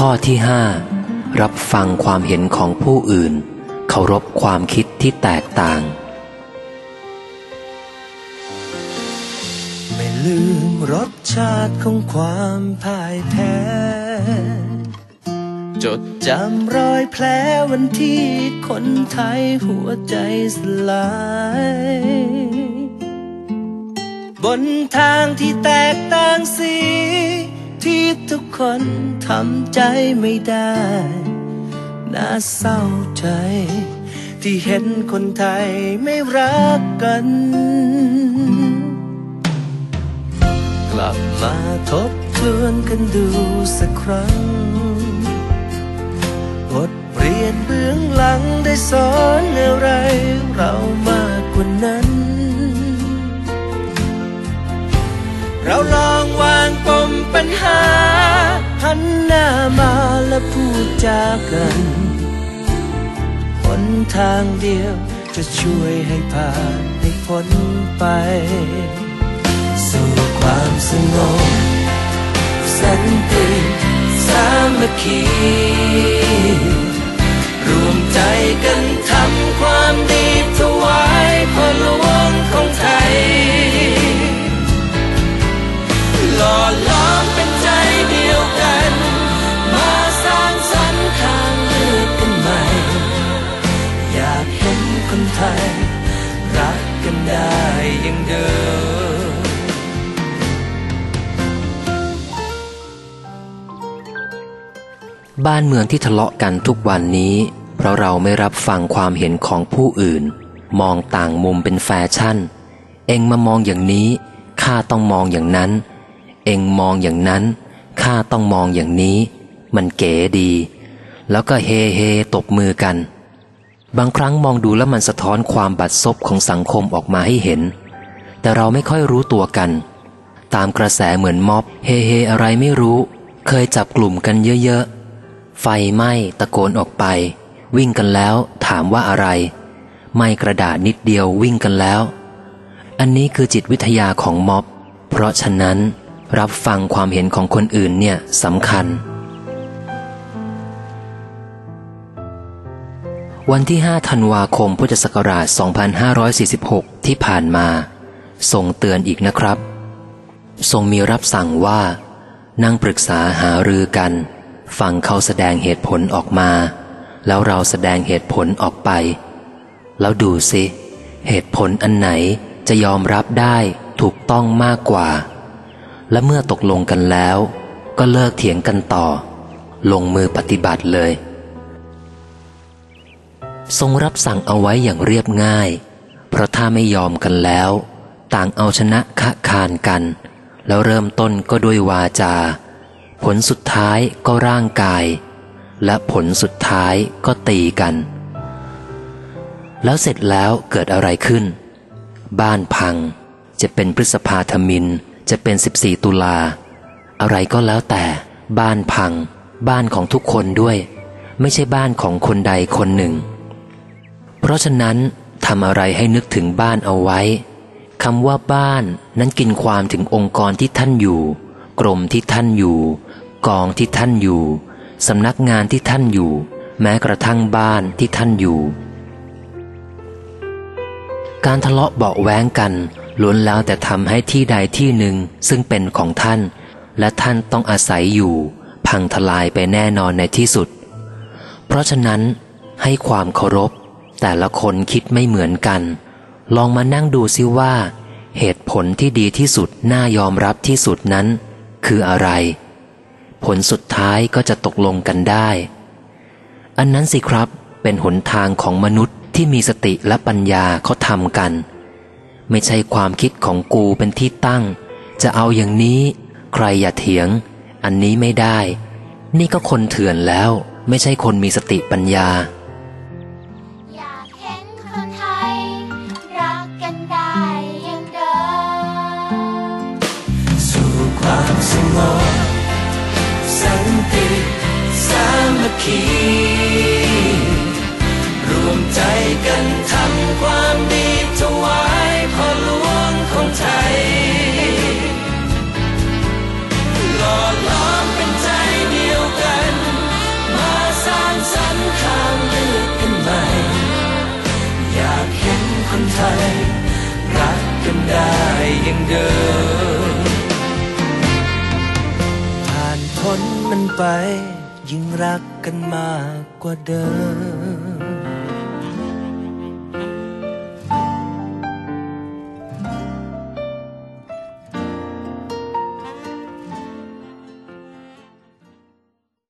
ข้อที่5รับฟังความเห็นของผู้อื่นเคารพความคิดที่แตกต่างไม่ลืมรสชาติของความพ่ายแพ้จดจำรอยแผลวันที่คนไทยหัวใจสลายบนทางที่แตกต่างสีที่ทุกคนทำใจไม่ได้น่าเศร้าใจที่เห็นคนไทยไม่รักกันกลับมาทบทวนกันดูสักครั้งบทเรียนเบื้องหลังได้สอนอะไรเรามากกว่านั้นเราลองวางปมปัญหาหันหน้ามาและพูดจากันหนทางเดียวจะช่วยให้ผ่านให้พ้นไปสู่ความสงบสันติสามัคคีรวมใจกันทำความดีถวายพ่อหลวงของไทยหล่อล้อมเป็นใจเดียวกันมาสร้างสรรค์ทางเลือกกันใหม่อยากเห็นคนไทยรักกันได้อย่างเดิมบ้านเมืองที่ทะเลาะกันทุกวันนี้เพราะเราไม่รับฟังความเห็นของผู้อื่นมองต่างมุมเป็นแฟชั่นเอ็งมามองอย่างนี้ข้าต้องมองอย่างนั้นเอ็งมองอย่างนั้นข้าต้องมองอย่างนี้มันเก๋ดีแล้วก็เฮเฮตบมือกันบางครั้งมองดูแล้วมันสะท้อนความบัดซบของสังคมออกมาให้เห็นแต่เราไม่ค่อยรู้ตัวกันตามกระแสเหมือนม็อบเฮเฮอะไรไม่รู้เคยจับกลุ่มกันเยอะๆไฟไหม้ตะโกนออกไปวิ่งกันแล้วถามว่าอะไรไหม้กระดาษนิดเดียววิ่งกันแล้วอันนี้คือจิตวิทยาของม็อบเพราะฉะนั้นรับฟังความเห็นของคนอื่นเนี่ยสำคัญวันที่5ธันวาคมพุทธศักราช2546ที่ผ่านมาทรงเตือนอีกนะครับทรงมีรับสั่งว่านั่งปรึกษาหารือกันฟังเขาแสดงเหตุผลออกมาแล้วเราแสดงเหตุผลออกไปแล้วดูสิเหตุผลอันไหนจะยอมรับได้ถูกต้องมากกว่าและเมื่อตกลงกันแล้วก็เลิกเถียงกันต่อลงมือปฏิบัติเลยทรงรับสั่งเอาไว้อย่างเรียบง่ายเพราะถ้าไม่ยอมกันแล้วต่างเอาชนะคะคานกันแล้วเริ่มต้นก็ด้วยวาจาผลสุดท้ายก็ร่างกายและผลสุดท้ายก็ตีกันแล้วเสร็จแล้วเกิดอะไรขึ้นบ้านพังจะเป็นพฤษภาธมิฬจะเป็น14ตุลาอะไรก็แล้วแต่บ้านพังบ้านของทุกคนด้วยไม่ใช่บ้านของคนใดคนหนึ่งเพราะฉะนั้นทำอะไรให้นึกถึงบ้านเอาไว้คำว่าบ้านนั้นกินความถึงองค์กรที่ท่านอยู่กรมที่ท่านอยู่กองที่ท่านอยู่สำนักงานที่ท่านอยู่แม้กระทั่งบ้านที่ท่านอยู่การทะเลาะเบาะแว้งกันล้วนแล้วแต่ทำให้ที่ใดที่หนึ่งซึ่งเป็นของท่านและท่านต้องอาศัยอยู่พังทลายไปแน่นอนในที่สุดเพราะฉะนั้นให้ความเคารพแต่ละคนคิดไม่เหมือนกันลองมานั่งดูซิว่าเหตุผลที่ดีที่สุดน่ายอมรับที่สุดนั้นคืออะไรผลสุดท้ายก็จะตกลงกันได้อันนั้นสิครับเป็นหนทางของมนุษย์ที่มีสติและปัญญาเขาทำกันไม่ใช่ความคิดของกูเป็นที่ตั้งจะเอาอย่างนี้ใครอย่าเถียงอันนี้ไม่ได้นี่ก็คนเถื่อนแล้วไม่ใช่คนมีสติปัญญาอยากเห็นคนไทยรักกันได้อย่างเดิมสู่ความสงบสันติสามัคคีรวมใจกันทำความดีถวายพ่อหลวงของไทยหล่อล้อมเป็นใจเดียวกันไปยิ่งรักกันมากกว่าเดิม